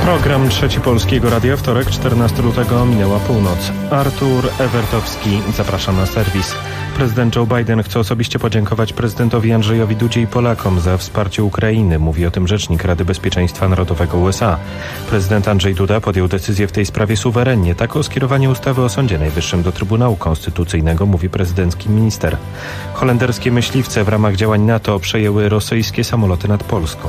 Program Trzeci Polskiego Radia, wtorek, 14 lutego, minęła północ. Artur Ewertowski, zapraszam na serwis. Prezydent Joe Biden chce osobiście podziękować prezydentowi Andrzejowi Dudzie i Polakom za wsparcie Ukrainy. Mówi o tym rzecznik Rady Bezpieczeństwa Narodowego USA. Prezydent Andrzej Duda podjął decyzję w tej sprawie suwerennie. Tak o skierowaniu ustawy o Sądzie Najwyższym do Trybunału Konstytucyjnego mówi prezydencki minister. Holenderskie myśliwce w ramach działań NATO przejęły rosyjskie samoloty nad Polską.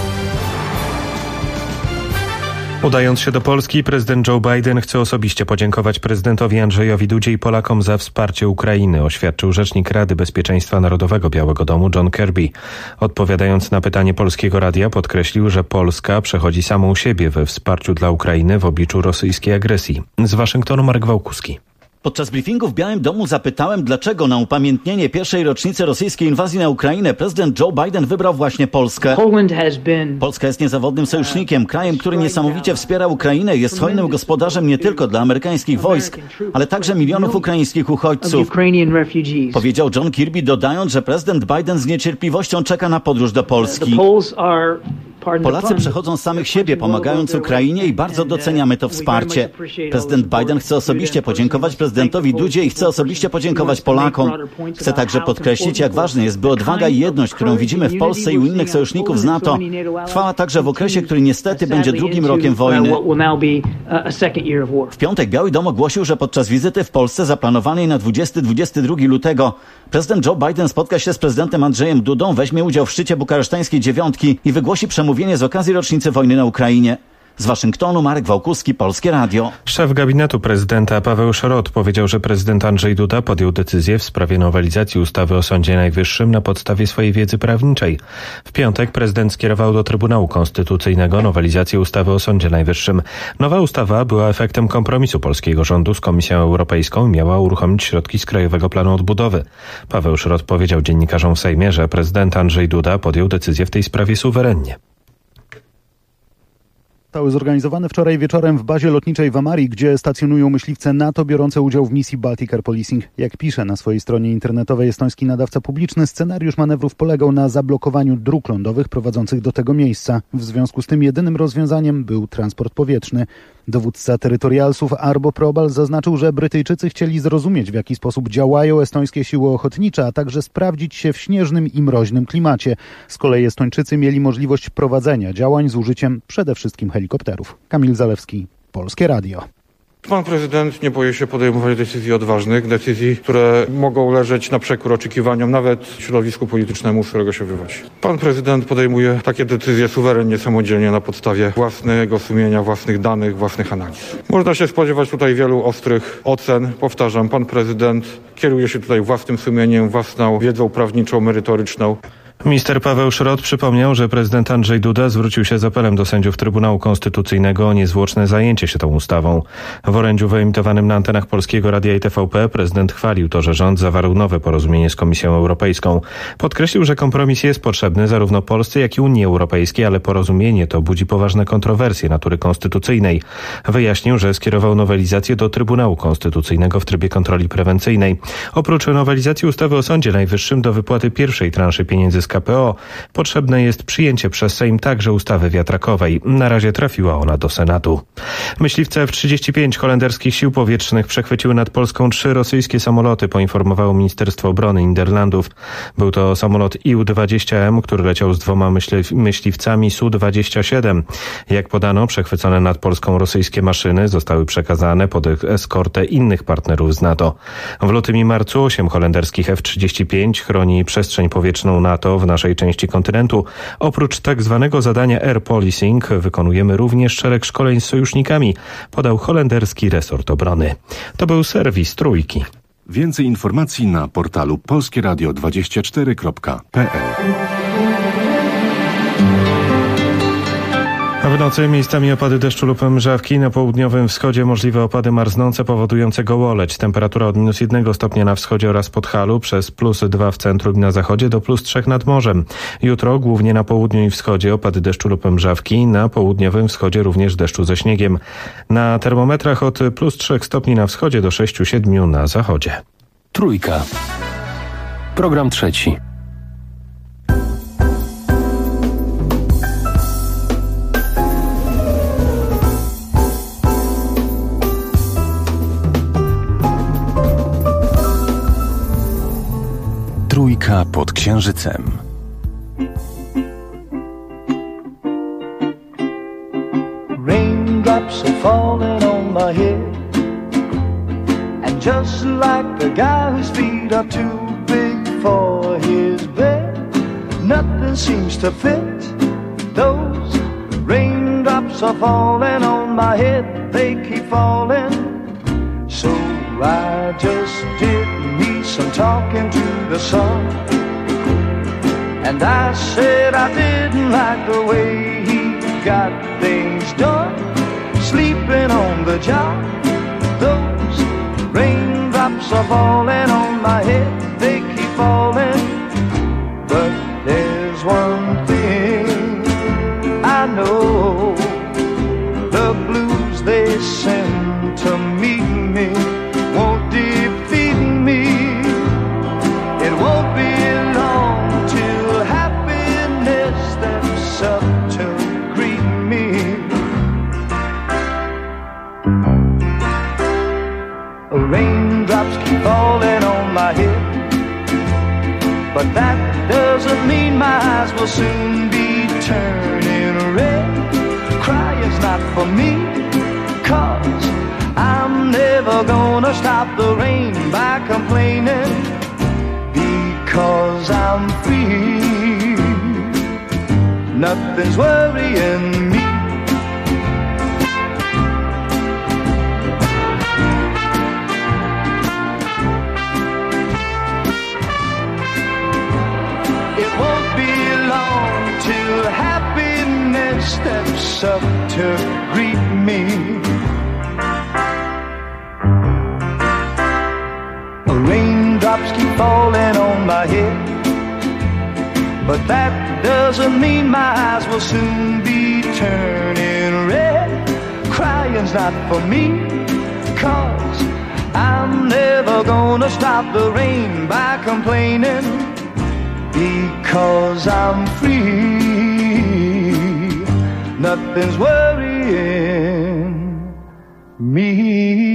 Udając się do Polski, prezydent Joe Biden chce osobiście podziękować prezydentowi Andrzejowi Dudzie i Polakom za wsparcie Ukrainy, oświadczył rzecznik Rady Bezpieczeństwa Narodowego Białego Domu John Kirby. Odpowiadając na pytanie Polskiego Radia, podkreślił, że Polska przechodzi samą siebie we wsparciu dla Ukrainy w obliczu rosyjskiej agresji. Z Waszyngtonu Marek Wałkuski. Podczas briefingu w Białym Domu zapytałem, dlaczego na upamiętnienie pierwszej rocznicy rosyjskiej inwazji na Ukrainę prezydent Joe Biden wybrał właśnie Polskę. Polska jest niezawodnym sojusznikiem, krajem, który niesamowicie wspiera Ukrainę i jest hojnym gospodarzem nie tylko dla amerykańskich wojsk, ale także milionów ukraińskich uchodźców. Powiedział John Kirby, dodając, że prezydent Biden z niecierpliwością czeka na podróż do Polski. Polacy przechodzą z samych siebie, pomagając Ukrainie i bardzo doceniamy to wsparcie. Prezydent Biden chce osobiście podziękować prezydentowi Dudzie i chce osobiście podziękować Polakom. Chcę także podkreślić, jak ważne jest, by odwaga i jedność, którą widzimy w Polsce i u innych sojuszników z NATO, trwała także w okresie, który niestety będzie drugim rokiem wojny. W piątek Biały Dom ogłosił, że podczas wizyty w Polsce zaplanowanej na 20-22 lutego prezydent Joe Biden spotka się z prezydentem Andrzejem Dudą, weźmie udział w szczycie bukaresztańskiej dziewiątki i wygłosi przemówienie z okazji rocznicy wojny na Ukrainie. Z Waszyngtonu Marek Wałkuski, Polskie Radio. Szef gabinetu prezydenta Paweł Szrot powiedział, że prezydent Andrzej Duda podjął decyzję w sprawie nowelizacji ustawy o Sądzie Najwyższym na podstawie swojej wiedzy prawniczej. W piątek prezydent skierował do Trybunału Konstytucyjnego nowelizację ustawy o Sądzie Najwyższym. Nowa ustawa była efektem kompromisu polskiego rządu z Komisją Europejską i miała uruchomić środki z Krajowego Planu Odbudowy. Paweł Szrot powiedział dziennikarzom w Sejmie, że prezydent Andrzej Duda podjął decyzję w tej sprawie suwerennie. Zostały zorganizowane wczoraj wieczorem w bazie lotniczej w Amarii, gdzie stacjonują myśliwce NATO biorące udział w misji Baltic Air Policing. Jak pisze na swojej stronie internetowej estoński nadawca publiczny, scenariusz manewrów polegał na zablokowaniu dróg lądowych prowadzących do tego miejsca. W związku z tym jedynym rozwiązaniem był transport powietrzny. Dowódca terytorialsów Arbo Probal zaznaczył, że Brytyjczycy chcieli zrozumieć, w jaki sposób działają estońskie siły ochotnicze, a także sprawdzić się w śnieżnym i mroźnym klimacie. Z kolei Estończycy mieli możliwość prowadzenia działań z użyciem przede wszystkim helikopterów. Kamil Zalewski, Polskie Radio. Pan prezydent nie boi się podejmować decyzji odważnych, decyzji, które mogą leżeć na przekór oczekiwaniom nawet środowisku politycznemu, z którego się wywodzi. Pan prezydent podejmuje takie decyzje suwerennie, samodzielnie na podstawie własnego sumienia, własnych danych, własnych analiz. Można się spodziewać tutaj wielu ostrych ocen. Powtarzam, pan prezydent kieruje się tutaj własnym sumieniem, własną wiedzą prawniczą, merytoryczną. Minister Paweł Szrot przypomniał, że prezydent Andrzej Duda zwrócił się z apelem do sędziów Trybunału Konstytucyjnego o niezwłoczne zajęcie się tą ustawą. W orędziu wyemitowanym na antenach Polskiego Radia i TVP prezydent chwalił to, że rząd zawarł nowe porozumienie z Komisją Europejską. Podkreślił, że kompromis jest potrzebny zarówno Polsce, jak i Unii Europejskiej, ale porozumienie to budzi poważne kontrowersje natury konstytucyjnej. Wyjaśnił, że skierował nowelizację do Trybunału Konstytucyjnego w trybie kontroli prewencyjnej. Oprócz nowelizacji ustawy o Sądzie Najwyższym do wypłaty pierwszej transzy pieniędzy z KPO potrzebne jest przyjęcie przez Sejm także ustawy wiatrakowej. Na razie trafiła ona do Senatu. Myśliwce F-35 holenderskich sił powietrznych przechwyciły nad Polską 3 rosyjskie samoloty, poinformowało Ministerstwo Obrony Niderlandów. Był to samolot Ił-20M, który leciał z 2 myśliwcami Su-27. Jak podano, przechwycone nad Polską rosyjskie maszyny zostały przekazane pod eskortę innych partnerów z NATO. W lutym i marcu 8 holenderskich F-35 chroni przestrzeń powietrzną NATO w naszej części kontynentu. Oprócz tak zwanego zadania Air Policing wykonujemy również szereg szkoleń z sojusznikami, podał holenderski resort obrony. To był serwis Trójki. Więcej informacji na portalu polskieradio24.pl. W nocy miejscami opady deszczu lub mrzawki, na południowym wschodzie możliwe opady marznące powodujące gołoleć. Temperatura od -1 stopnia na wschodzie oraz Podhalu, przez +2 w centrum i na zachodzie do +3 nad morzem. Jutro głównie na południu i wschodzie opady deszczu lub mrzawki, na południowym wschodzie również deszczu ze śniegiem. Na termometrach od +3 stopni na wschodzie do 6-7 na zachodzie. Trójka. Program trzeci. Trójka pod Księżycem. Raindrops are falling on my head, and just like the guy whose feet are too big for his bed, nothing seems to fit. Those raindrops are falling on my head, they keep falling. So I just did me some talking to the sun, and I said I didn't like the way he got things done, sleeping on the job. Those raindrops are falling on my head, they keep falling. But there's one thing I know, the blues they send to meet me won't defeat me. It won't be long till happiness steps up to greet me. Raindrops keep falling on my head, but that doesn't mean my eyes will soon be turning red. Crying's not for me, 'cause I'm never gonna stop the rain by complaining, because I'm free. Nothing's worrying me. It won't be long till happiness steps up to greet me. Raindrops keep falling on my head, but that doesn't mean my eyes will soon be turning red. Crying's not for me, 'cause I'm never gonna stop the rain by complaining, because I'm free. Nothing's worrying me.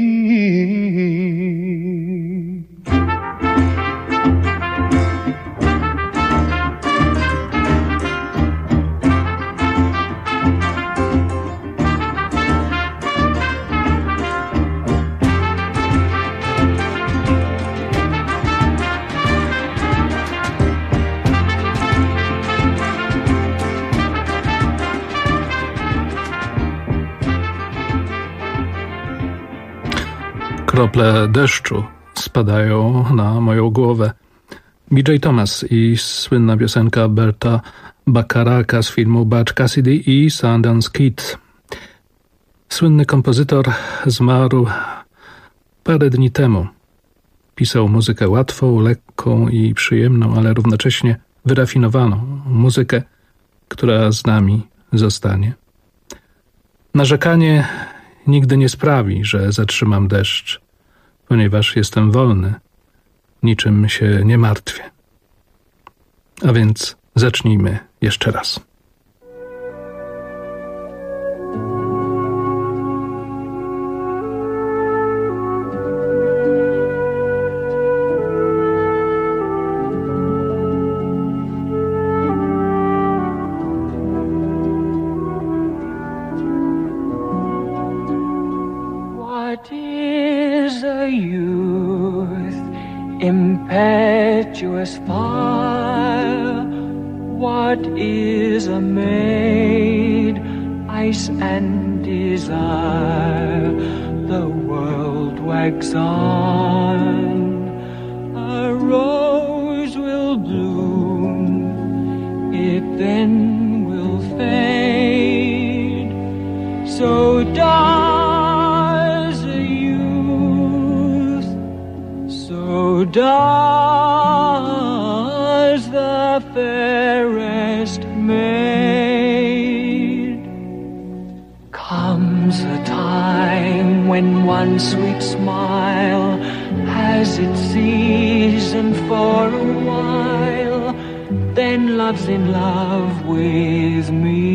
Krople deszczu spadają na moją głowę. B.J. Thomas i słynna piosenka Berta Bacharaka z filmu Butch Cassidy i Sundance Kid. Słynny kompozytor zmarł parę dni temu. Pisał muzykę łatwą, lekką i przyjemną, ale równocześnie wyrafinowaną. Muzykę, która z nami zostanie. Narzekanie nigdy nie sprawi, że zatrzymam deszcz, ponieważ jestem wolny, niczym się nie martwię. A więc zacznijmy jeszcze raz. Impetuous fire, what is a maid? Ice and desire, the world wags on. A rose will bloom, it then will fade. So does a youth, so does the fairest maid. Comes a time when one sweet smile has its season for a while, then love's in love with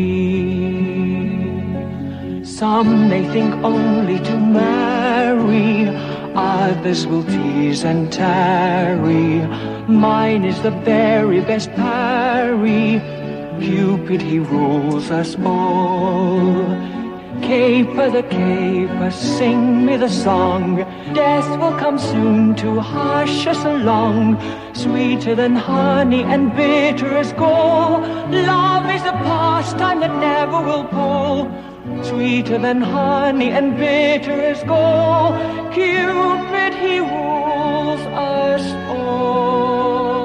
me. Some may think only to marry, others will tease and tarry, Mine is the very best parry. Cupid, he rules us all. Caper the caper, sing me the song. Death will come soon to hush us along. Sweeter than honey and bitter as gall. Love is a pastime that never will pall. Sweeter than honey and bitter as gall. Cupid, he rules us all.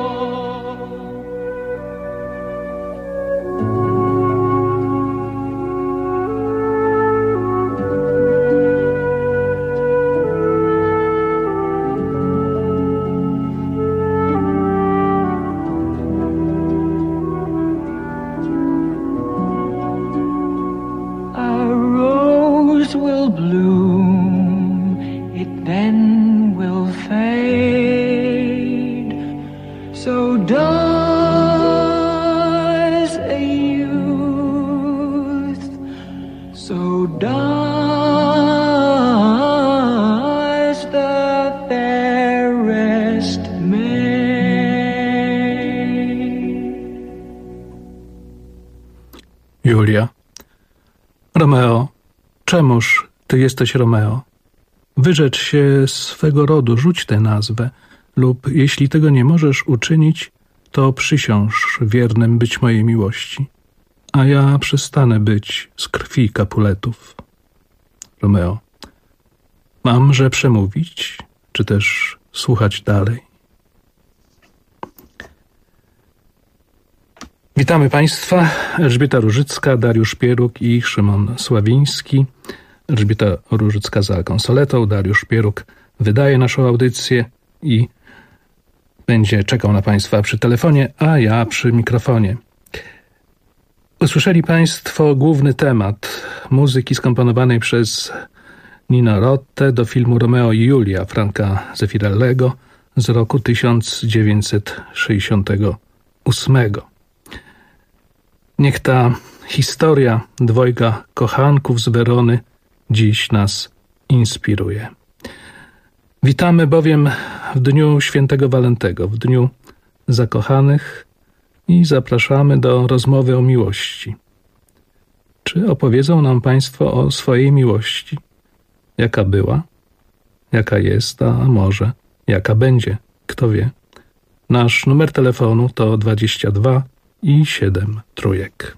Will bloom, it then will fade. So does a youth, so does the fairest maid. Julia. Romeo. Czemuż ty jesteś Romeo? Wyrzecz się swego rodu, rzuć tę nazwę, lub jeśli tego nie możesz uczynić, to przysiąż wiernym być mojej miłości, a ja przestanę być z krwi Capuletów. Romeo. Mamże przemówić, czy też słuchać dalej? Witamy Państwa. Elżbieta Różycka, Dariusz Pieruk i Szymon Sławiński. Elżbieta Różycka za konsoletą, Dariusz Pieruk wydaje naszą audycję i będzie czekał na Państwa przy telefonie, a ja przy mikrofonie. Usłyszeli Państwo główny temat muzyki skomponowanej przez Nino Rotę do filmu Romeo i Julia Franca Zeffirelliego z roku 1968. Niech ta historia dwojga kochanków z Werony dziś nas inspiruje. Witamy bowiem w dniu świętego Walentego, w dniu zakochanych i zapraszamy do rozmowy o miłości. Czy opowiedzą nam Państwo o swojej miłości? Jaka była? Jaka jest? A może jaka będzie? Kto wie? Nasz numer telefonu to 22 i 7 trójek.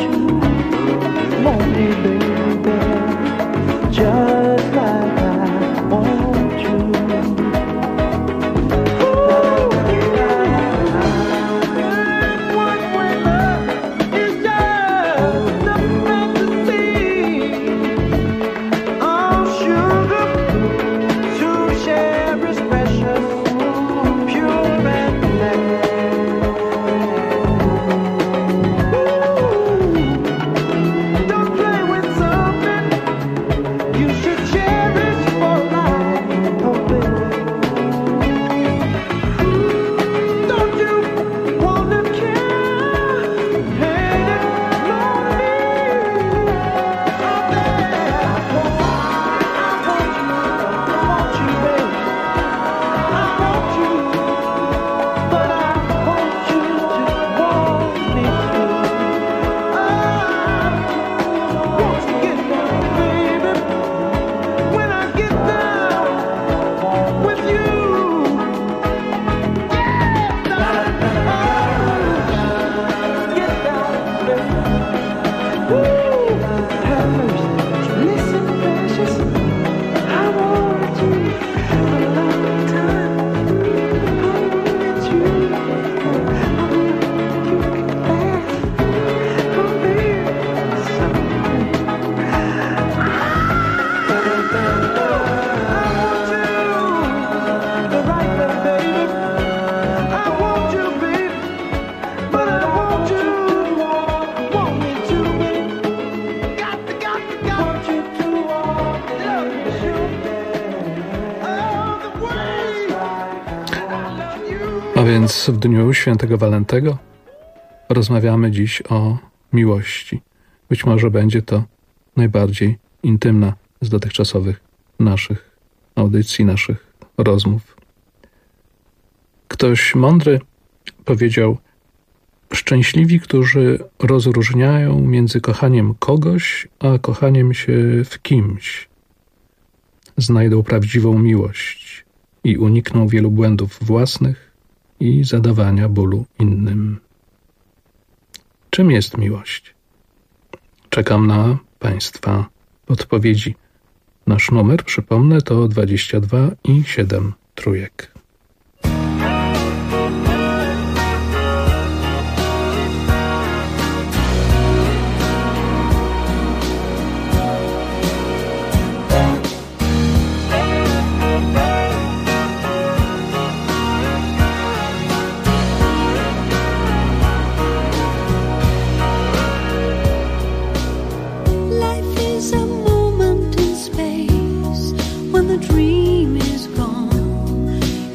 A więc w dniu świętego Walentego rozmawiamy dziś o miłości. Być może będzie to najbardziej intymna z dotychczasowych naszych audycji, naszych rozmów. Ktoś mądry powiedział: szczęśliwi, którzy rozróżniają między kochaniem kogoś, a kochaniem się w kimś, znajdą prawdziwą miłość i unikną wielu błędów własnych i zadawania bólu innym. Czym jest miłość? Czekam na Państwa odpowiedzi. Nasz numer, przypomnę, to 22 i 7 trójek. When the dream is gone,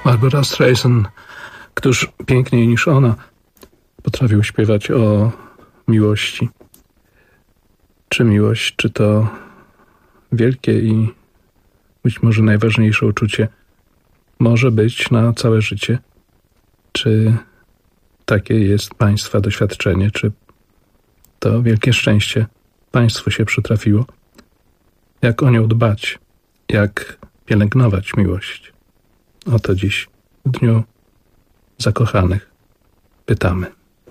Barbara Streisand, któż piękniej niż ona potrafił śpiewać o miłości. Czy miłość, czy to wielkie i być może najważniejsze uczucie może być na całe życie? Czy takie jest Państwa doświadczenie? Czy to wielkie szczęście Państwu się przytrafiło? Jak o nią dbać? Jak pielęgnować miłość? O to dziś w Dniu Zakochanych pytamy.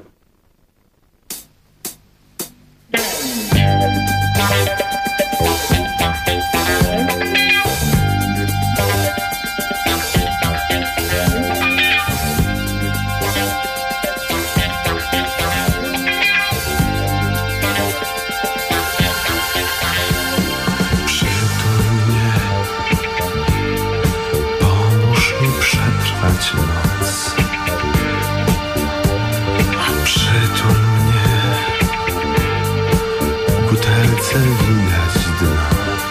Noc. Przytul mnie, w butelce widać dno.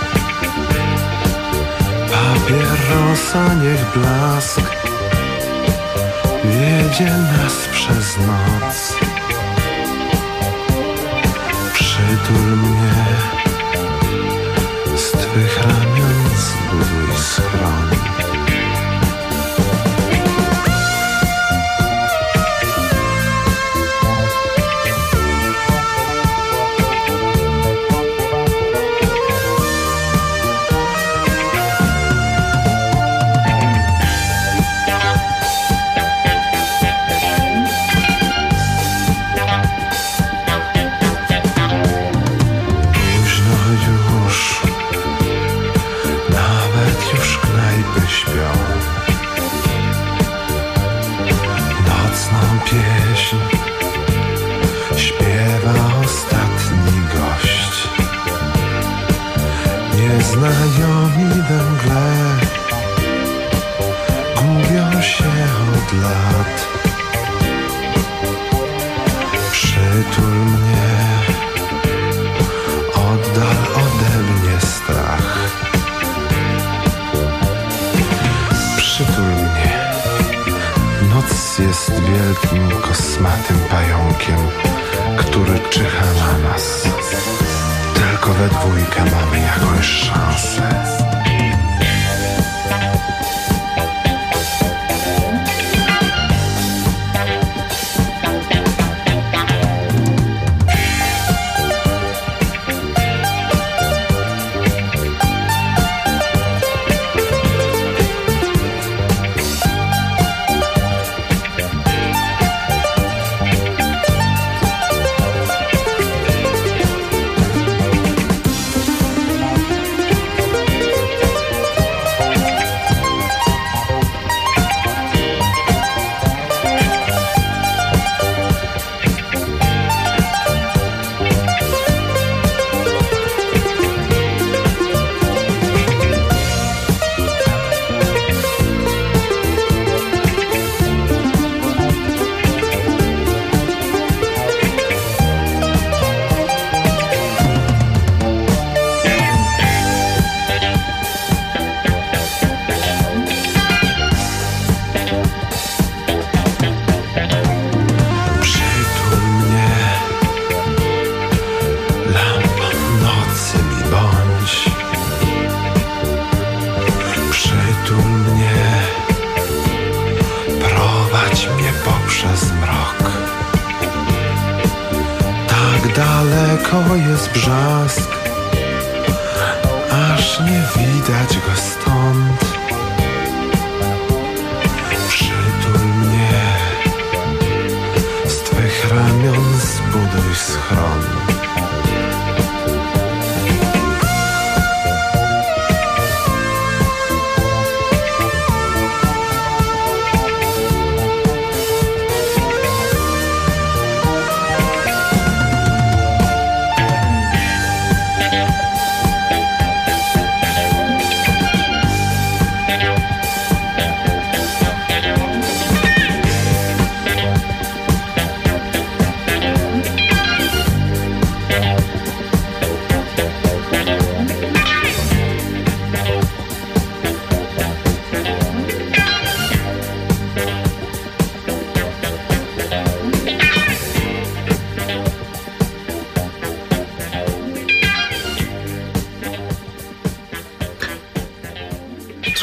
Papierosa niech blask wiedzie nas przez noc. Przytul mnie, z twych ramion zbuduj schron. Pieśń śpiewa ostatni gość. Nieznajomi we mgle gubią się od lat. Przytul mnie, oddal ode mnie strach. Przytul mnie. Noc jest wielkim, kosmatym pająkiem, który czyha na nas. Tylko we dwójkę mamy jakąś szansę. Daleko jest brzask, aż nie widać go stąd. Przytul mnie, z twych ramion zbuduj schron.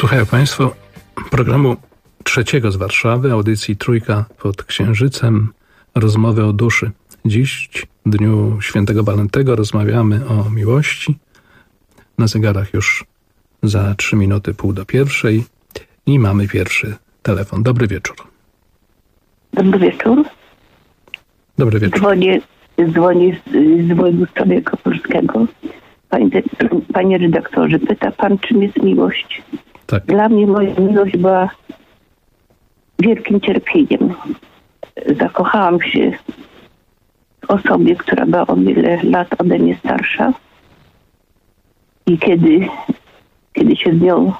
Słuchają Państwo programu trzeciego z Warszawy, audycji Trójka pod Księżycem, rozmowy o duszy. Dziś, w dniu świętego Walentego, rozmawiamy o miłości. Na zegarach już za 3 minuty 12:30 i mamy pierwszy telefon. Dobry wieczór. Dobry wieczór. Dobry wieczór. Dzwonię z województwa wielkopolskiego. Panie redaktorze, pyta pan, czym jest miłość? Tak. Dla mnie moja miłość była wielkim cierpieniem. Zakochałam się w osobie, która była o wiele lat ode mnie starsza. I kiedy się z nią,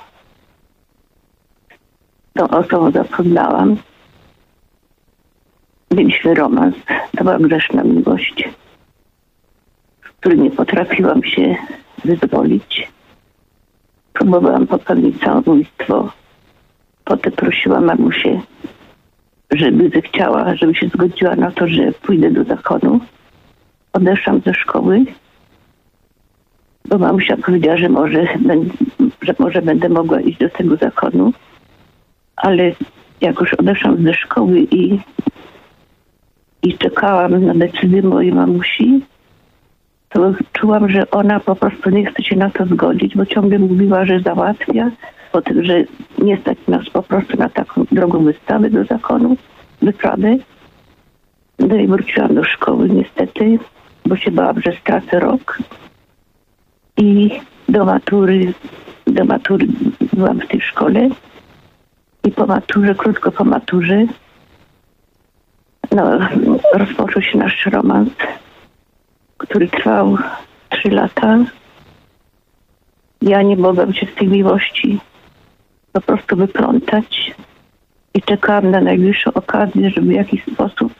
tą osobą zapoznałam, mieliśmy romans. To była grzeszna miłość, z której nie potrafiłam się wyzwolić. Próbowałam popełnić samobójstwo. Potem prosiłam mamusię, żeby zechciała, żeby się zgodziła na to, że pójdę do zakonu. Odeszłam ze szkoły, bo mamusia powiedziała, że może będę mogła iść do tego zakonu. Ale jak już odeszłam ze szkoły i czekałam na decyzję mojej mamusi, to czułam, że ona po prostu nie chce się na to zgodzić, bo ciągle mówiła, że załatwia, potem, że nie stać nas po prostu na taką drogą wystawę do zakonu, wyprawę. No i wróciłam do szkoły niestety, bo się bałam, że stracę rok. I do matury byłam w tej szkole i po maturze, krótko po maturze, rozpoczął się nasz romans, który trwał 3 lata. Ja nie mogłam się z tej miłości po prostu wyplątać i czekałam na najbliższą okazję, żeby w jakiś sposób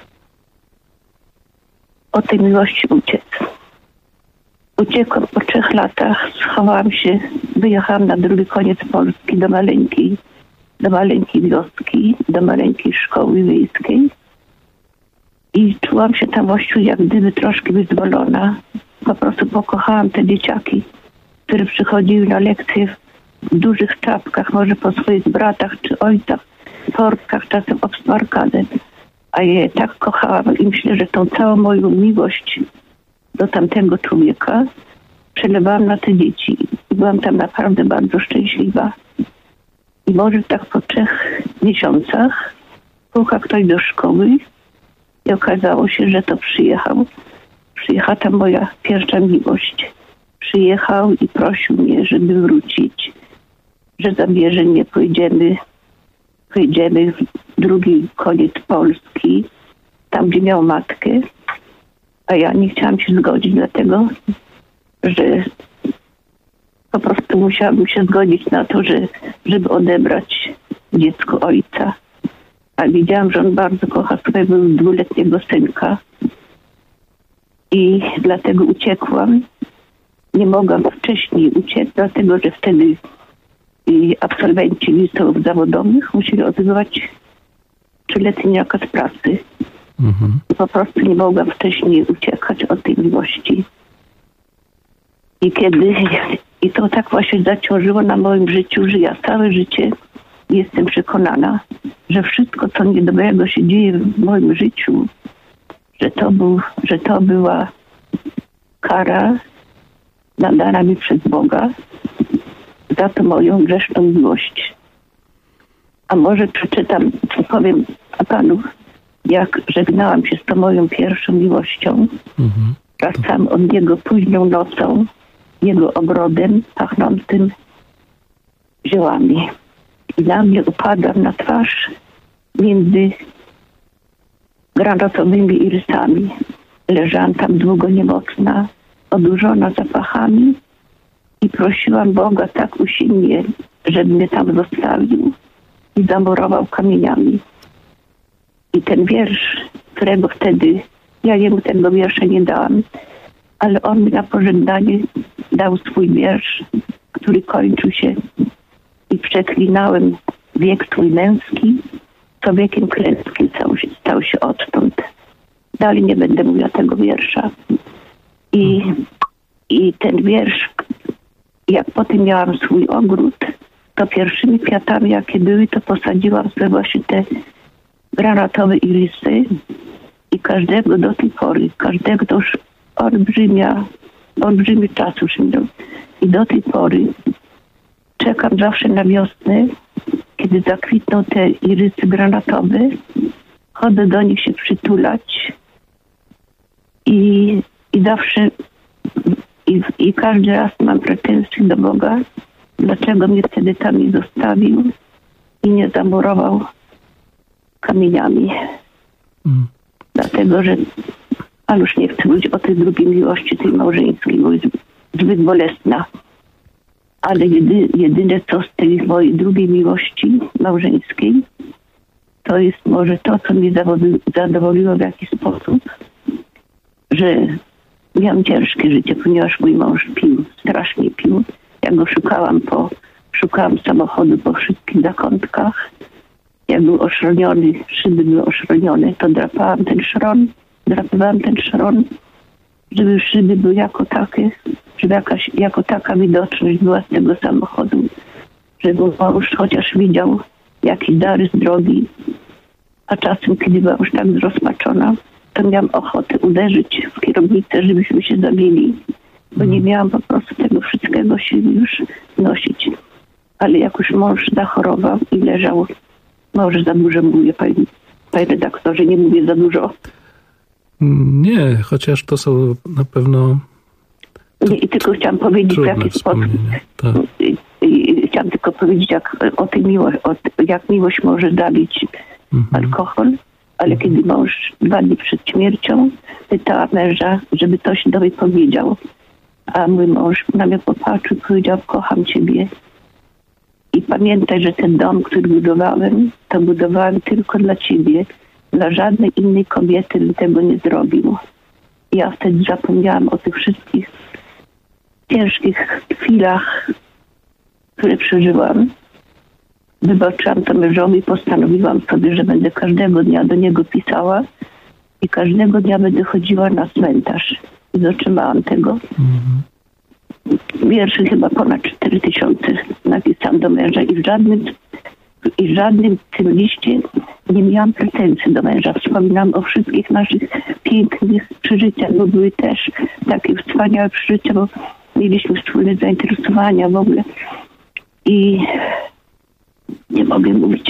od tej miłości uciec. Uciekłam po 3 latach, schowałam się, wyjechałam na drugi koniec Polski do maleńkiej wioski, do maleńkiej szkoły wiejskiej. I czułam się tam właściwie jak gdyby troszkę wyzwolona. Po prostu pokochałam te dzieciaki, które przychodziły na lekcje w dużych czapkach, może po swoich bratach czy ojcach, w portkach, czasem obsmarkane. A ja je tak kochałam i myślę, że tą całą moją miłość do tamtego człowieka przelewałam na te dzieci. I byłam tam naprawdę bardzo szczęśliwa. I może tak po 3 miesiącach puka ktoś do szkoły i okazało się, że to przyjechała ta moja pierwsza miłość. Przyjechał i prosił mnie, żeby wrócić, że zabierze mnie, pojedziemy w drugi koniec Polski, tam gdzie miał matkę, a ja nie chciałam się zgodzić, dlatego że po prostu musiałabym się zgodzić na to, żeby odebrać dziecko ojca. A widziałam, że on bardzo kocha swojego 2-letniego synka i dlatego uciekłam. Nie mogłam wcześniej uciec, dlatego że wtedy absolwenci liceów zawodowych musieli odbywać 3-letni nakaz pracy. Po prostu nie mogłam wcześniej uciekać od tej miłości. I to tak właśnie zaciążyło na moim życiu, że ja całe życie jestem przekonana, że wszystko, co niedobrego się dzieje w moim życiu, że to była kara nadana mi przez Boga za to moją grzeszną miłość. A może powiem panu, jak żegnałam się z tą moją pierwszą miłością. Wracałam od niego późną nocą, jego ogrodem pachnącym ziołami. I nagle upadłam na twarz między granatowymi irisami. Leżałam tam długo niemocna, odurzona zapachami i prosiłam Boga tak usilnie, żeby mnie tam zostawił i zamurował kamieniami. I ten wiersz, którego wtedy, ja jemu tego wiersza nie dałam, ale on mi na pożegnanie dał swój wiersz, który kończył się: i przeklinałem wiek twój męski, to wiekiem klęski stał się odtąd. Dalej nie będę mówiła tego wiersza. I ten wiersz, jak potem miałam swój ogród, to pierwszymi kwiatami, jakie były, to posadziłam sobie właśnie te granatowe irisy i każdego do tej pory, każdego to już olbrzymi czas już minął. I do tej pory czekam zawsze na wiosnę, kiedy zakwitną te irysy granatowe. Chodzę do nich się przytulać i zawsze i każdy raz mam pretensje do Boga, dlaczego mnie wtedy tam nie zostawił i nie zamurował kamieniami. Dlatego, że już nie chcę mówić o tej drugiej miłości, tej małżeńskiej, bo jest zbyt bolesna. Ale jedyne co z tej mojej drugiej miłości małżeńskiej, to jest może to, co mnie zadowoliło w jakiś sposób, że miałam ciężkie życie, ponieważ mój mąż pił, strasznie pił. Ja go szukałam samochodu po wszystkich zakątkach. Jak był oszroniony, szyby były oszronione, to drapywałam ten szron, żeby szyby były jako takie, żeby jako taka widoczność była z tego samochodu, żeby mąż chociaż widział jakieś dary z drogi. A czasem, kiedy byłam już tak zrozpaczona, to miałam ochotę uderzyć w kierownicę, żebyśmy się zabili, bo nie miałam po prostu tego wszystkiego siły już nosić. Ale jak już mąż zachorował i leżał, może za dużo mówię, panie redaktorze, nie mówię za dużo. Nie, chociaż to są na pewno... Nie, i tylko chciałam powiedzieć, w jaki sposób... Tak. Chciałam tylko powiedzieć, jak miłość może zabić alkohol, ale kiedy mąż 2 dni przed śmiercią pytała męża, żeby coś do mnie powiedział, a mój mąż na mnie popatrzył i powiedział: kocham ciebie. I pamiętaj, że ten dom, który budowałem, to budowałem tylko dla ciebie. Dla żadnej innej kobiety bym tego nie zrobił. I ja wtedy zapomniałam o tych wszystkich ciężkich chwilach, które przeżyłam. Wybaczyłam to mężowi i postanowiłam sobie, że będę każdego dnia do niego pisała i każdego dnia będę chodziła na cmentarz. I dotrzymałam tego. Wierszy chyba ponad 4000 napisałam do męża i w żadnym tym liście nie miałam pretensji do męża. Wspominam o wszystkich naszych pięknych przeżyciach, bo były też takie wspaniałe przeżycia, bo mieliśmy wspólne zainteresowania w ogóle. I nie mogę mówić.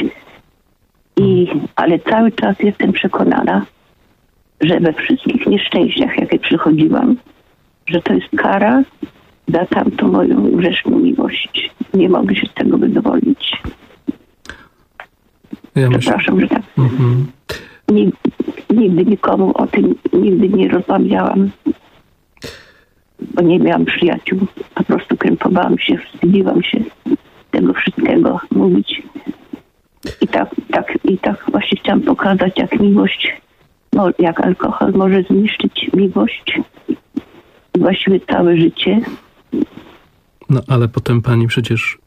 Ale cały czas jestem przekonana, że we wszystkich nieszczęściach, jakie przechodziłam, że to jest kara za tamtą moją grzeszną miłość. Nie mogę się z tego wydowolić. Przepraszam, że tak. Nigdy nikomu o tym nie rozmawiałam, bo nie miałam przyjaciół. Po prostu krępowałam się, wstydziłam się tego wszystkiego mówić. I tak właśnie chciałam pokazać, jak miłość, jak alkohol może zniszczyć miłość i właściwie całe życie. No ale potem pani przecież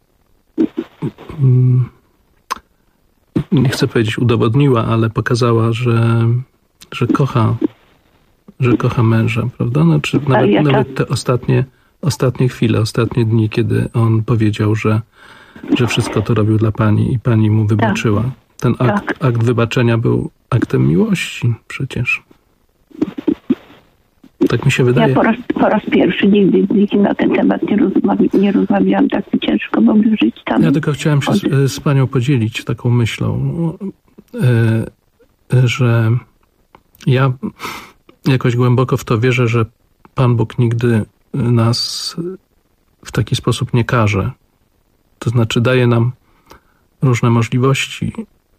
nie chcę powiedzieć udowodniła, ale pokazała, że kocha męża, prawda? Znaczy, nawet te ostatnie chwile, ostatnie dni, kiedy on powiedział, że wszystko to robił dla pani i pani mu wybaczyła. Ten akt wybaczenia był aktem miłości przecież. Tak mi się wydaje. Ja po raz pierwszy nigdy z nikim na ten temat nie rozmawiałam tak ciężko, bo żyć tam. Ja tylko chciałem się z panią podzielić taką myślą, że ja jakoś głęboko w to wierzę, że Pan Bóg nigdy nas w taki sposób nie karze. To znaczy daje nam różne możliwości,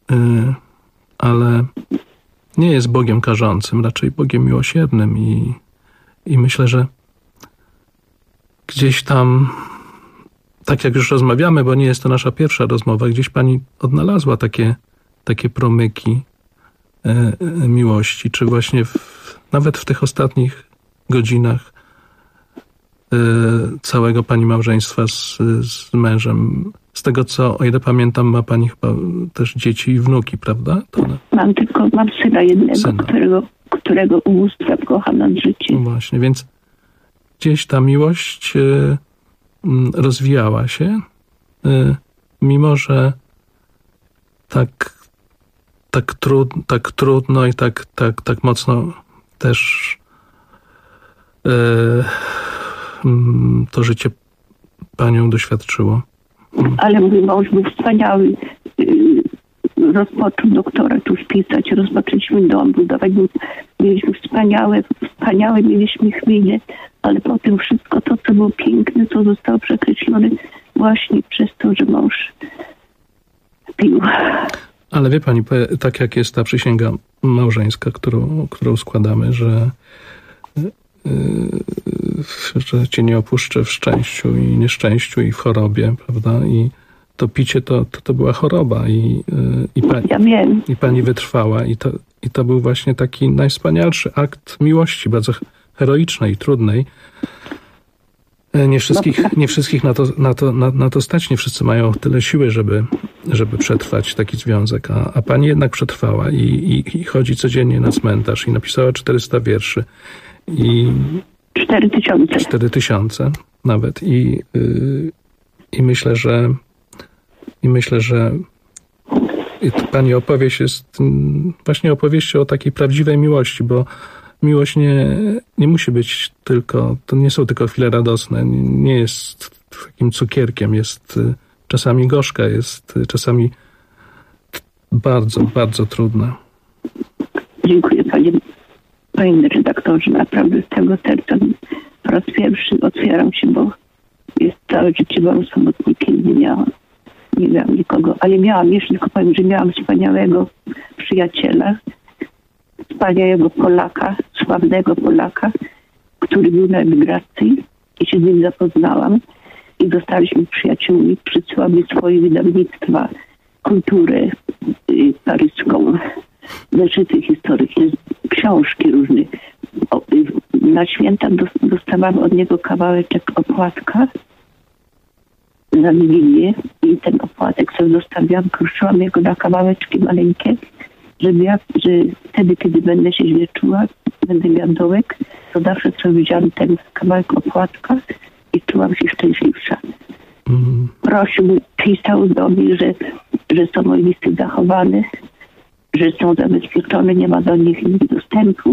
ale nie jest Bogiem karzącym, raczej Bogiem miłosiernym i myślę, że gdzieś tam, tak jak już rozmawiamy, bo nie jest to nasza pierwsza rozmowa, gdzieś pani odnalazła takie promyki miłości, czy właśnie nawet w tych ostatnich godzinach całego pani małżeństwa z mężem. Z tego, co, o ile pamiętam, ma pani chyba też dzieci i wnuki, prawda? Mam syna jednego, którego ubóstwa kocham nad życie. No właśnie, więc gdzieś ta miłość rozwijała się mimo że tak trudno i tak mocno też to życie panią doświadczyło. Ale mój mąż był wspaniały. Rozpoczął doktorat już pisać, rozpoczęliśmy dom budować. Mieliśmy wspaniałe mieliśmy chwile, ale potem wszystko to, co było piękne, to zostało przekreślone właśnie przez to, że mąż pił. Ale wie pani, tak jak jest ta przysięga małżeńska, którą składamy, że cię nie opuszczę w szczęściu i nieszczęściu i w chorobie, prawda? I to picie to była choroba i pani wytrwała i to był właśnie taki najwspanialszy akt miłości, bardzo heroicznej, trudnej. Nie wszystkich na to stać, nie wszyscy mają tyle siły, żeby przetrwać taki związek, a pani jednak przetrwała i chodzi codziennie na cmentarz i napisała 400 wierszy. 4000 nawet i myślę, że pani opowieść jest właśnie opowieścią o takiej prawdziwej miłości, bo miłość nie musi być to nie są tylko chwile radosne, nie jest takim cukierkiem, jest czasami gorzka, jest czasami bardzo, bardzo trudna. Dziękuję panie redaktorze, naprawdę z tego serca po raz pierwszy otwieram się, bo jest całe życie byłam samotnikiem, nie miałam nikogo, ale jeszcze tylko powiem, że miałam wspaniałego przyjaciela, wspaniałego Polaka, sławnego Polaka, który był na emigracji i się z nim zapoznałam i zostaliśmy przyjaciółmi. Przysyłał mi swoje wydawnictwa, kulturę paryską, zeszyty historyczne, książki różne. Na święta dostawałam od niego kawałeczek opłatka na Wigilię i ten opłatek sobie zostawiłam, kruszyłam jego na kawałeczki maleńkie, że wtedy, kiedy będę się źle czuła, będę miała dołek, to zawsze sobie wziąłam ten kawałek opłatka i czułam się szczęśliwsza. Prosił, pisał do mnie, że są moje listy zachowane, że są zabezpieczone, nie ma do nich dostępu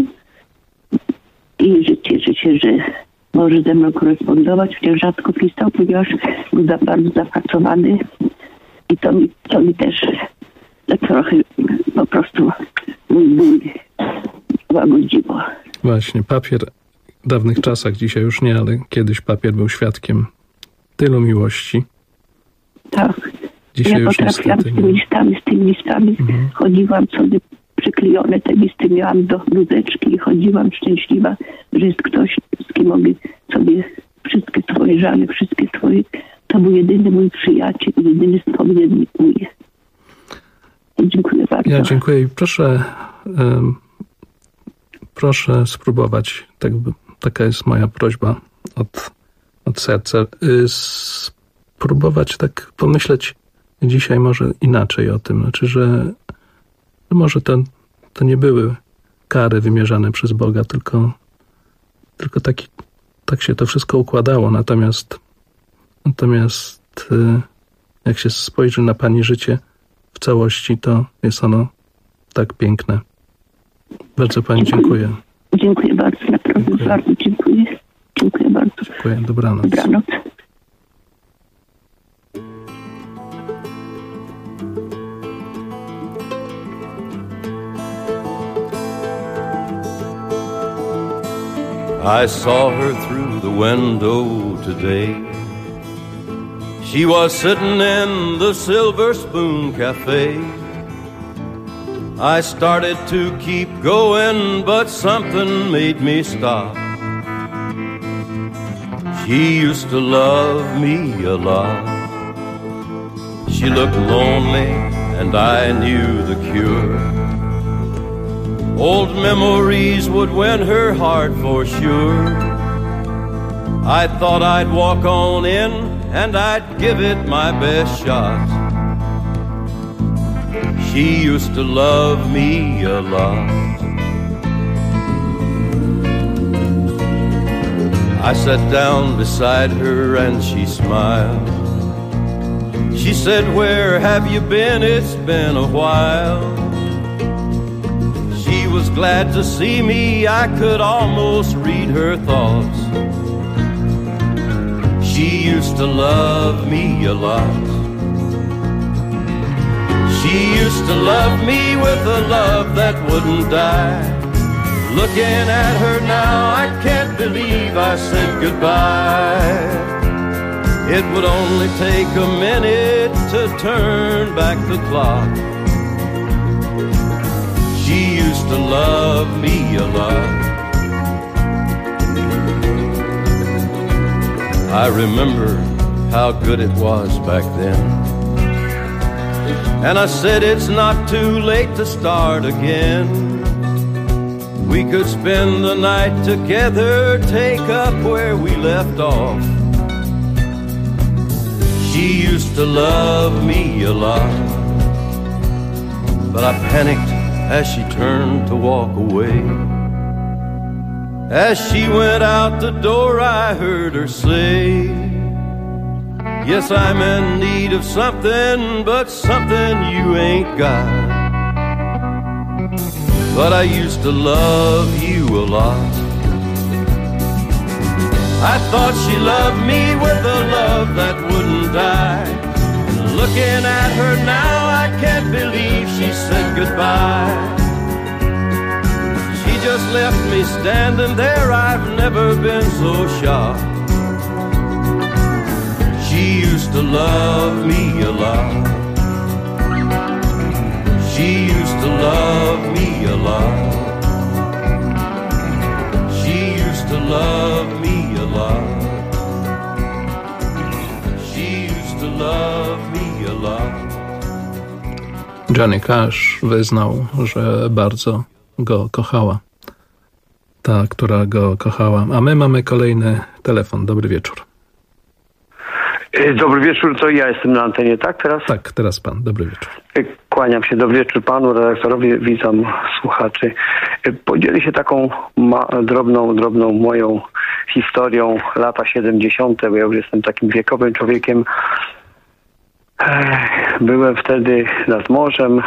i że cieszę się, że może ze mną korespondować, chociaż rzadko pisał, ponieważ był bardzo zapracowany i to mi też trochę po prostu mój ból łagodziło. Właśnie, papier w dawnych czasach, dzisiaj już nie, ale kiedyś papier był świadkiem tylu miłości. Tak. Dzisiaj ja potrafiłam z tymi listami chodziłam sobie przyklejone te listy, miałam do bluzeczki i chodziłam szczęśliwa, że jest ktoś, z kim mogę sobie wszystkie swoje żale, wszystkie swoje. To był jedyny mój przyjaciel i jedyny spowiednik mój. Dziękuję bardzo. Ja dziękuję i proszę spróbować, taka jest moja prośba od serca, spróbować tak pomyśleć dzisiaj może inaczej o tym, znaczy, że może to nie były kary wymierzane przez Boga, tylko tak się to wszystko układało, natomiast jak się spojrzy na pani życie w całości, to jest ono tak piękne. Bardzo pani dziękuję. Dziękuję bardzo, naprawdę bardzo dziękuję. Dziękuję bardzo. Dziękuję, dobranoc. Dobranoc. I saw her through the window today. She was sitting in the Silver Spoon Cafe. I started to keep going, but something made me stop. She used to love me a lot. She looked lonely, and I knew the cure. Old memories would win her heart for sure. I thought I'd walk on in and I'd give it my best shot. She used to love me a lot. I sat down beside her and she smiled. She said, where have you been? It's been a while. She was glad to see me, I could almost read her thoughts. She used to love me a lot. She used to love me with a love that wouldn't die. Looking at her now, I can't believe I said goodbye. It would only take a minute to turn back the clock. She used to love me a lot. I remember how good it was back then. And I said it's not too late to start again. We could spend the night together, take up where we left off. She used to love me a lot. But I panicked as she turned to walk away. As she went out the door, I heard her say, yes, I'm in need of something, but something you ain't got. But I used to love you a lot. I thought she loved me with a love that wouldn't die. And looking at her now, I can't believe she said goodbye. She just left me standing there, I've never been so shocked. She used to love me a lot. She used to love me a lot. She used to love me a lot. She used to love me a lot. Johnny Cash wyznał, że bardzo go kochała. Ta, która go kochała. A my mamy kolejny telefon. Dobry wieczór. Dobry wieczór, to ja jestem na antenie, tak teraz? Tak, teraz pan. Dobry wieczór. Kłaniam się, dobry wieczór panu redaktorowi, witam słuchaczy. Podzielę się taką drobną moją historią lata 70., bo ja już jestem takim wiekowym człowiekiem. Byłem wtedy nad morzem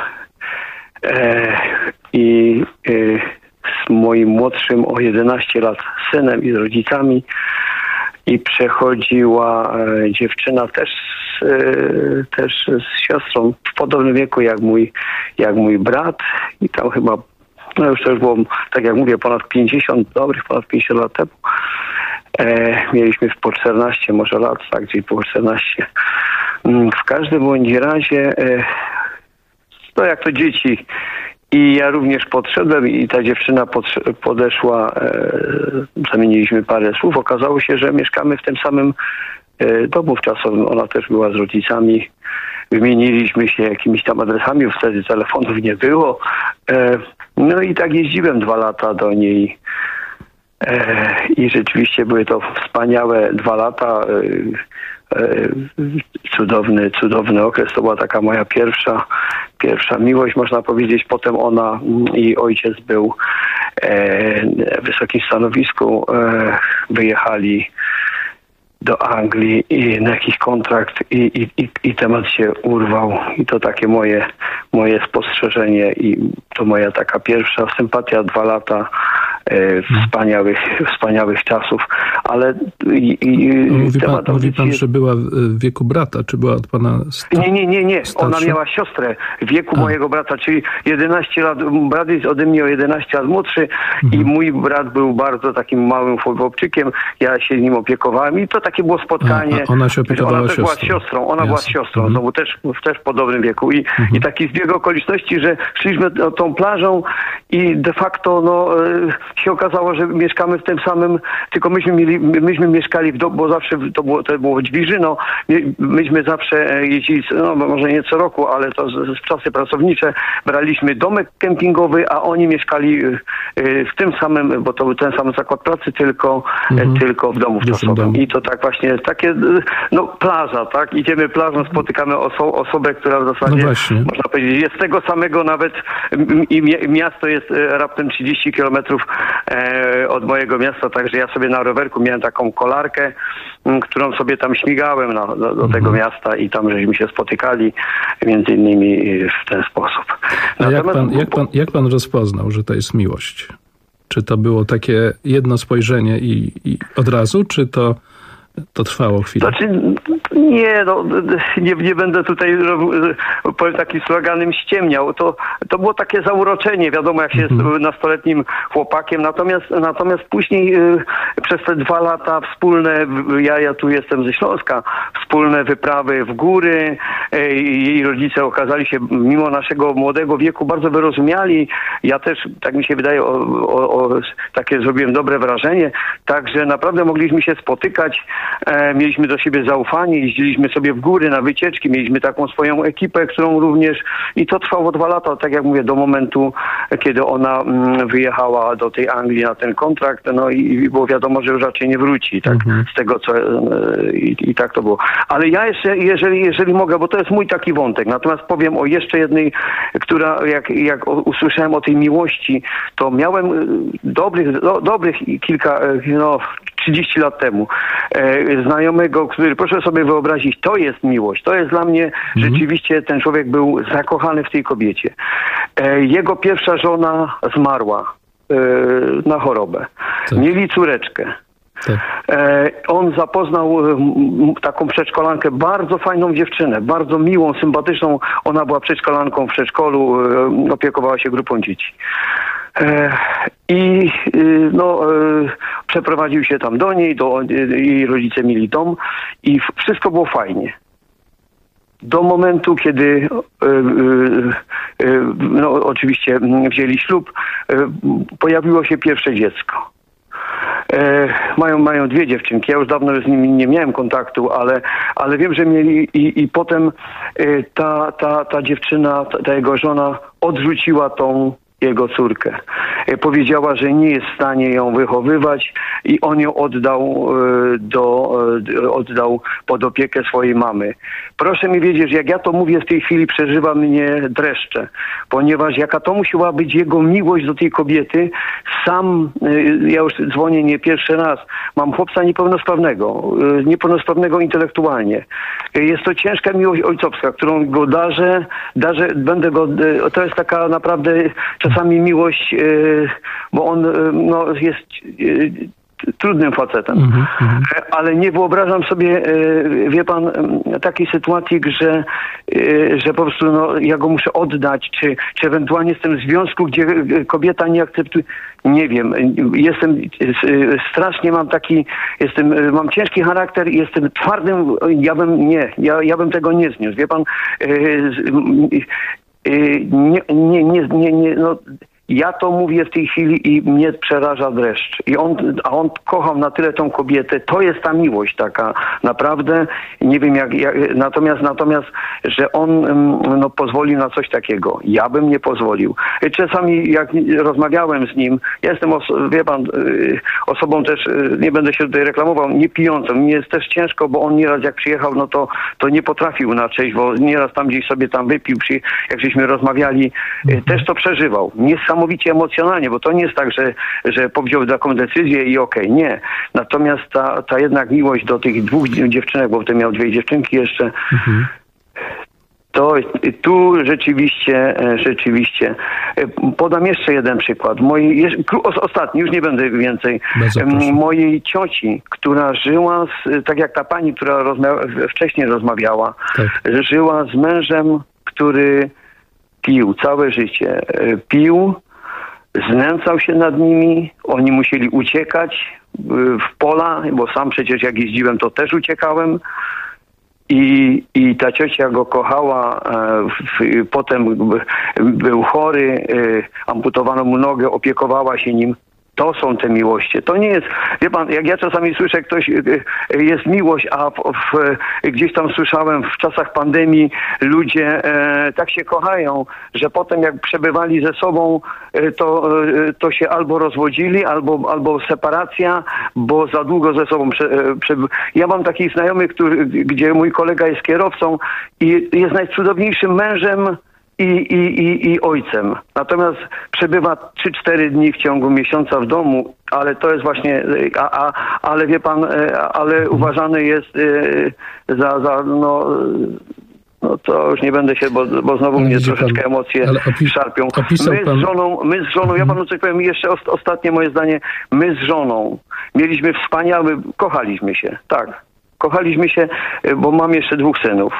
i z moim młodszym o 11 lat synem i z rodzicami. I przechodziła dziewczyna też z siostrą w podobnym wieku jak mój brat. I tam chyba, no już to już było, tak jak mówię, ponad 50 lat temu. Mieliśmy po 14 może lat, tak, gdzieś po 14. W każdym bądź razie, no jak to dzieci. I ja również podszedłem i ta dziewczyna podeszła, zamieniliśmy parę słów. Okazało się, że mieszkamy w tym samym domu czasowym. Ona też była z rodzicami. Wymieniliśmy się jakimiś tam adresami, bo wtedy telefonów nie było. No i tak jeździłem 2 lata do niej. I rzeczywiście były to wspaniałe 2 lata. Cudowny okres. To była taka moja pierwsza miłość, można powiedzieć. Potem ona i ojciec był w wysokim stanowisku. Wyjechali do Anglii i na jakiś kontrakt i temat się urwał. I to takie moje spostrzeżenie i to moja taka pierwsza sympatia, 2 lata wspaniałych czasów, ale mówi pan, że była w wieku brata, czy była od pana Nie. Ona miała siostrę w wieku mojego brata, czyli 11 lat. Brat jest ode mnie o 11 lat młodszy i mój brat był bardzo takim małym chłopczykiem. Ja się nim opiekowałem i to takie było spotkanie. Ona się opiekowała Ona też była siostrą. Ona była siostrą, znowu też w podobnym wieku. I taki zbieg okoliczności, że szliśmy tą plażą i de facto się okazało, że mieszkamy w tym samym, tylko myśmy mieszkali w domu, bo zawsze to było Dźwiżyno. Myśmy zawsze jeździli, może nie co roku, ale to z czasy pracownicze, braliśmy domek kempingowy, a oni mieszkali w tym samym, bo to był ten sam zakład pracy, tylko w domu wczasowym. I to tak właśnie, takie, plaża, tak? Idziemy plażą, spotykamy osobę, która w zasadzie, można powiedzieć, jest tego samego nawet i miasto jest raptem 30 kilometrów od mojego miasta, także ja sobie na rowerku miałem taką kolarkę, którą sobie tam śmigałem do tego miasta i tam żeśmy się spotykali między innymi w ten sposób. Jak pan rozpoznał, że to jest miłość? Czy to było takie jedno spojrzenie i od razu, czy to trwało chwilę? Znaczy, nie będę tutaj powiem takim sloganem ściemniał. To było takie zauroczenie, wiadomo, jak się jest nastoletnim chłopakiem. Natomiast później przez te 2 lata wspólne, ja tu jestem ze Śląska, wspólne wyprawy w góry. Jej rodzice okazali się, mimo naszego młodego wieku, bardzo wyrozumiali. Ja też, tak mi się wydaje, takie zrobiłem dobre wrażenie. Także naprawdę mogliśmy się spotykać. Mieliśmy do siebie zaufanie, jeździliśmy sobie w góry na wycieczki, mieliśmy taką swoją ekipę, którą również i to trwało 2 lata, tak jak mówię, do momentu, kiedy ona wyjechała do tej Anglii na ten kontrakt, no i było wiadomo, że już raczej nie wróci, tak, z tego co i tak to było. Ale ja jeszcze, jeżeli mogę, bo to jest mój taki wątek, natomiast powiem o jeszcze jednej, która jak usłyszałem o tej miłości, to miałem dobrych kilka, 30 lat temu znajomego, który, proszę sobie wyobrazić, to jest miłość. To jest dla mnie rzeczywiście, ten człowiek był zakochany w tej kobiecie. Jego pierwsza żona zmarła na chorobę. Tak. Mieli córeczkę. Tak. On zapoznał taką przedszkolankę, bardzo fajną dziewczynę, bardzo miłą, sympatyczną. Ona była przedszkolanką w przedszkolu, opiekowała się grupą dzieci. I przeprowadził się tam do niej, jej rodzice mieli dom i wszystko było fajnie. Do momentu, kiedy oczywiście wzięli ślub, pojawiło się pierwsze dziecko. Mają 2 dziewczynki. Ja już dawno z nimi nie miałem kontaktu, ale wiem, że mieli i potem ta dziewczyna, ta jego żona odrzuciła tą jego córkę. Powiedziała, że nie jest w stanie ją wychowywać i on ją oddał pod opiekę swojej mamy. Proszę mi wiedzieć, że jak ja to mówię w tej chwili, przeżywa mnie dreszcze, ponieważ jaka to musiała być jego miłość do tej kobiety. Sam, ja już dzwonię nie pierwszy raz, mam chłopca niepełnosprawnego intelektualnie. Jest to ciężka miłość ojcowska, którą go darzę, to jest taka naprawdę czasami miłość, bo on jest trudnym facetem. Ale nie wyobrażam sobie, wie pan, takiej sytuacji, że po prostu ja go muszę oddać, czy ewentualnie jestem w związku, gdzie kobieta nie akceptuje. Nie wiem, strasznie mam ciężki charakter i jestem twardym, ja bym tego nie zniósł. Wie pan, ja to mówię w tej chwili i mnie przeraża dreszcz. A on kochał na tyle tą kobietę. To jest ta miłość taka naprawdę. Nie wiem natomiast, że on pozwolił na coś takiego. Ja bym nie pozwolił. Czasami jak rozmawiałem z nim, ja jestem, wie pan, osobą też, nie będę się tutaj reklamował, nie pijącą. Mnie jest też ciężko, bo on nieraz jak przyjechał, to nie potrafił na trzeźwo. Nieraz tam gdzieś sobie tam wypił, jak żeśmy rozmawiali, też to przeżywał. Niesamowicie emocjonalnie, bo to nie jest tak, że powziął taką decyzję i nie. Natomiast ta jednak miłość do tych 2 dziewczynek, bo wtedy miał 2 dziewczynki jeszcze, to tu rzeczywiście podam jeszcze jeden przykład. Ostatni, już nie będę więcej. Mojej cioci, która żyła, tak jak ta pani, która wcześniej rozmawiała, żyła z mężem, który pił całe życie. Pił, znęcał się nad nimi, oni musieli uciekać w pola, bo sam przecież jak jeździłem, to też uciekałem. I ta ciocia go kochała, potem był chory, amputowano mu nogę, opiekowała się nim. To są te miłości. To nie jest, wie pan, jak ja czasami słyszę, jest miłość, a gdzieś tam słyszałem w czasach pandemii ludzie tak się kochają, że potem jak przebywali ze sobą, to się albo rozwodzili, albo separacja, bo za długo ze sobą Ja mam takich znajomych, gdzie mój kolega jest kierowcą i jest najcudowniejszym mężem i ojcem. Natomiast przebywa 3-4 dni w ciągu miesiąca w domu, ale to jest właśnie, ale wie pan, ale uważany jest no to już nie będę się, bo znowu mnie troszeczkę emocje szarpią. My z żoną, ja panu coś powiem, jeszcze ostatnie moje zdanie, my z żoną mieliśmy kochaliśmy się, tak. Kochaliśmy się, bo mam jeszcze 2 synów,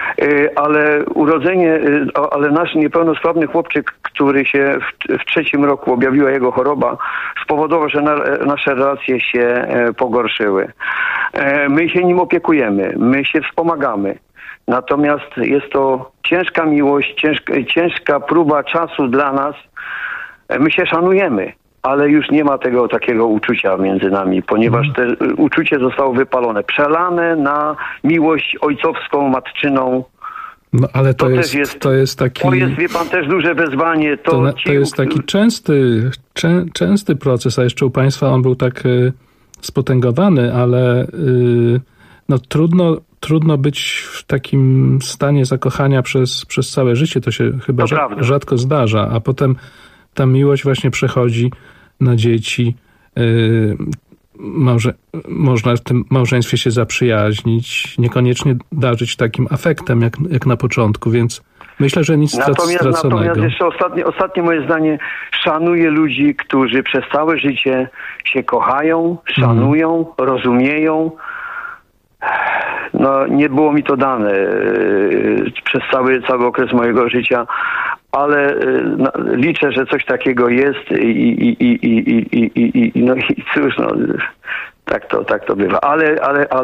ale nasz niepełnosprawny chłopczyk, który się w 3. roku objawiła jego choroba, spowodował, że nasze relacje się pogorszyły. My się nim opiekujemy, my się wspomagamy. Natomiast jest to ciężka miłość, ciężka próba czasu dla nas. My się szanujemy, ale już nie ma tego takiego uczucia między nami, ponieważ to uczucie zostało wypalone, przelane na miłość ojcowską, matczyną. No ale to jest taki... To jest, wie pan, też duże wyzwanie. To jest taki częsty proces, a jeszcze u państwa on był tak spotęgowany, ale no trudno być w takim stanie zakochania przez całe życie. To się chyba rzadko zdarza, a potem ta miłość właśnie przechodzi na dzieci. Można w tym małżeństwie się zaprzyjaźnić, niekoniecznie darzyć takim afektem jak na początku, więc myślę, że nic straconego. Natomiast jeszcze ostatnie moje zdanie. Szanuję ludzi, którzy przez całe życie się kochają, szanują, rozumieją. No, nie było mi to dane przez cały okres mojego życia, ale liczę, że coś takiego jest no i cóż, no tak to bywa. Ale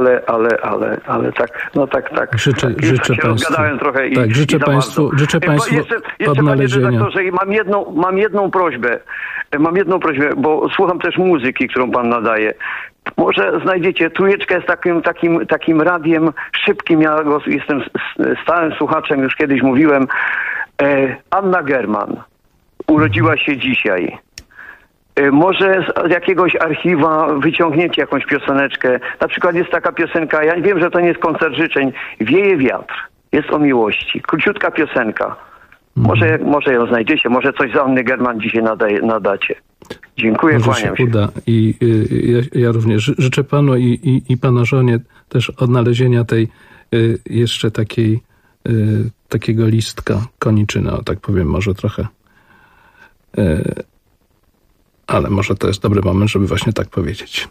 tak, no tak. Życzę państwu. Trochę życzę państwu odnalezienia. Panie redaktorze, mam jedną prośbę, bo słucham też muzyki, którą pan nadaje. Może znajdziecie, Trójeczka jest takim radiem szybkim, ja jestem stałym słuchaczem, już kiedyś mówiłem. Anna German urodziła się dzisiaj. Może z jakiegoś archiwa wyciągniecie jakąś pioseneczkę. Na przykład jest taka piosenka, ja wiem, że to nie jest koncert życzeń, Wieje wiatr, jest o miłości. Króciutka piosenka. Może ją znajdziecie, może coś z Anny German dzisiaj nadacie. Dziękuję, kłaniam się. Uda. I ja również życzę panu i pana żonie też odnalezienia tej jeszcze takiego listka koniczyna, o tak powiem, może trochę. Ale może to jest dobry moment, żeby właśnie tak powiedzieć.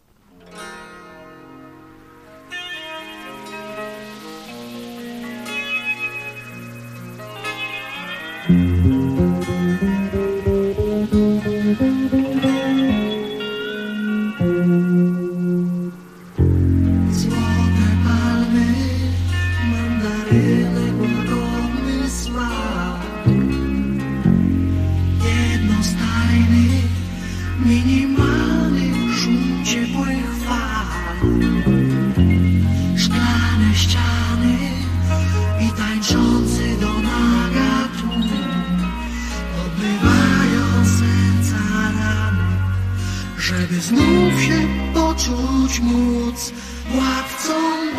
Żeby znów się poczuć móc władcą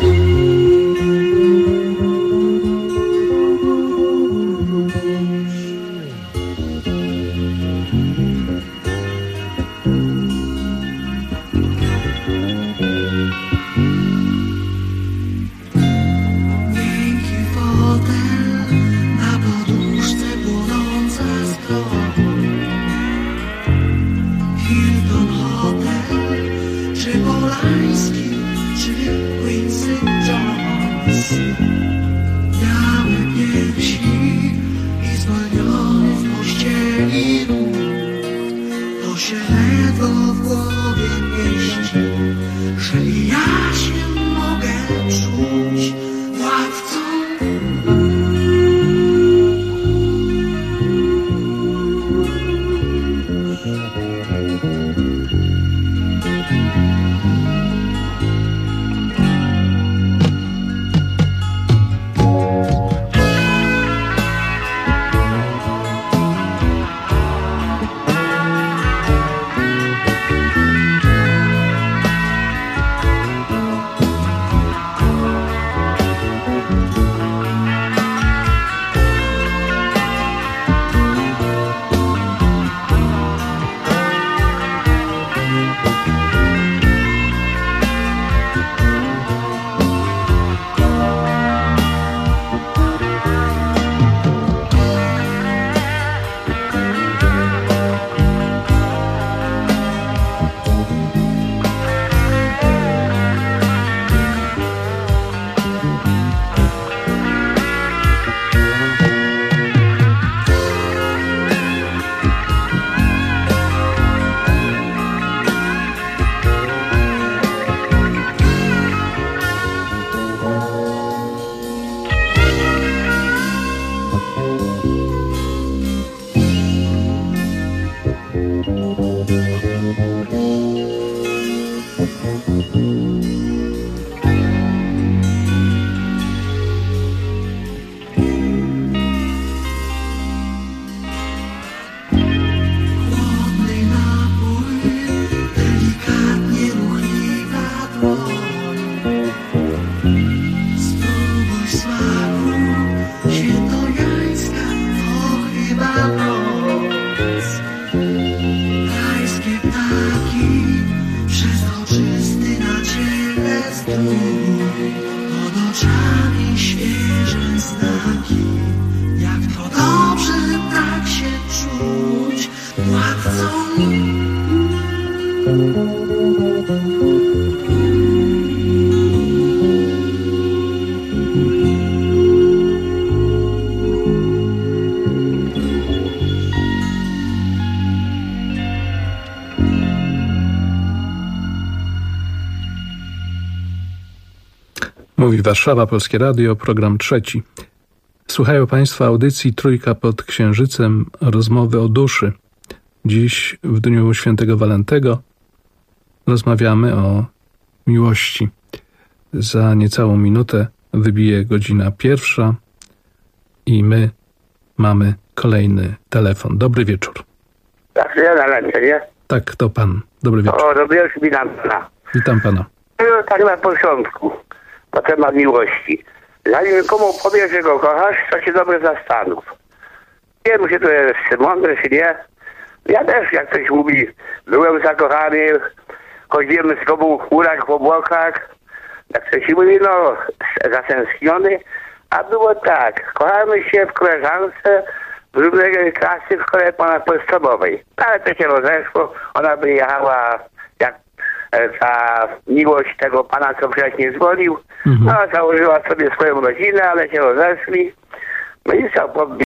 miękki fotel na poduszce płonąca skromnie. Hilton Hotel, czy Polański, czy Quincy Jones. Białe piersi i zwolniony w pościeli ruch. To się ledwo w głowie mieści, że i ja się mogę czuć władcą. Mówi Warszawa, Polskie Radio, program 3. Słuchają Państwo audycji Trójka pod Księżycem, rozmowy o duszy. Dziś, w dniu świętego Walentego, rozmawiamy o miłości. Za niecałą minutę wybije godzina 1 i my mamy kolejny telefon. Dobry wieczór. Tak, ja na ręce, nie? Tak, to pan. Dobry wieczór. O, dobry wieczór, witam pana. Witam pana. No, tak na początku, na temat miłości. Zanim komu powiesz, że go kochasz, to się dobrze zastanów. Nie wiem, czy to jest mądre, czy nie. Ja też, jak ktoś mówi, byłem zakochany, chodziłem z tobą w chmurach, w obłokach. Jak ktoś mówi, no, zatęskniony. A było tak, kochamy się w koleżance z drugiej klasy w szkole ponadpodstawowej. Ale to się rozeszło, ona wyjechała, jak ta miłość tego pana, co wcześniej dzwonił. No, założyła sobie swoją rodzinę, ale się rozeszli. No i co,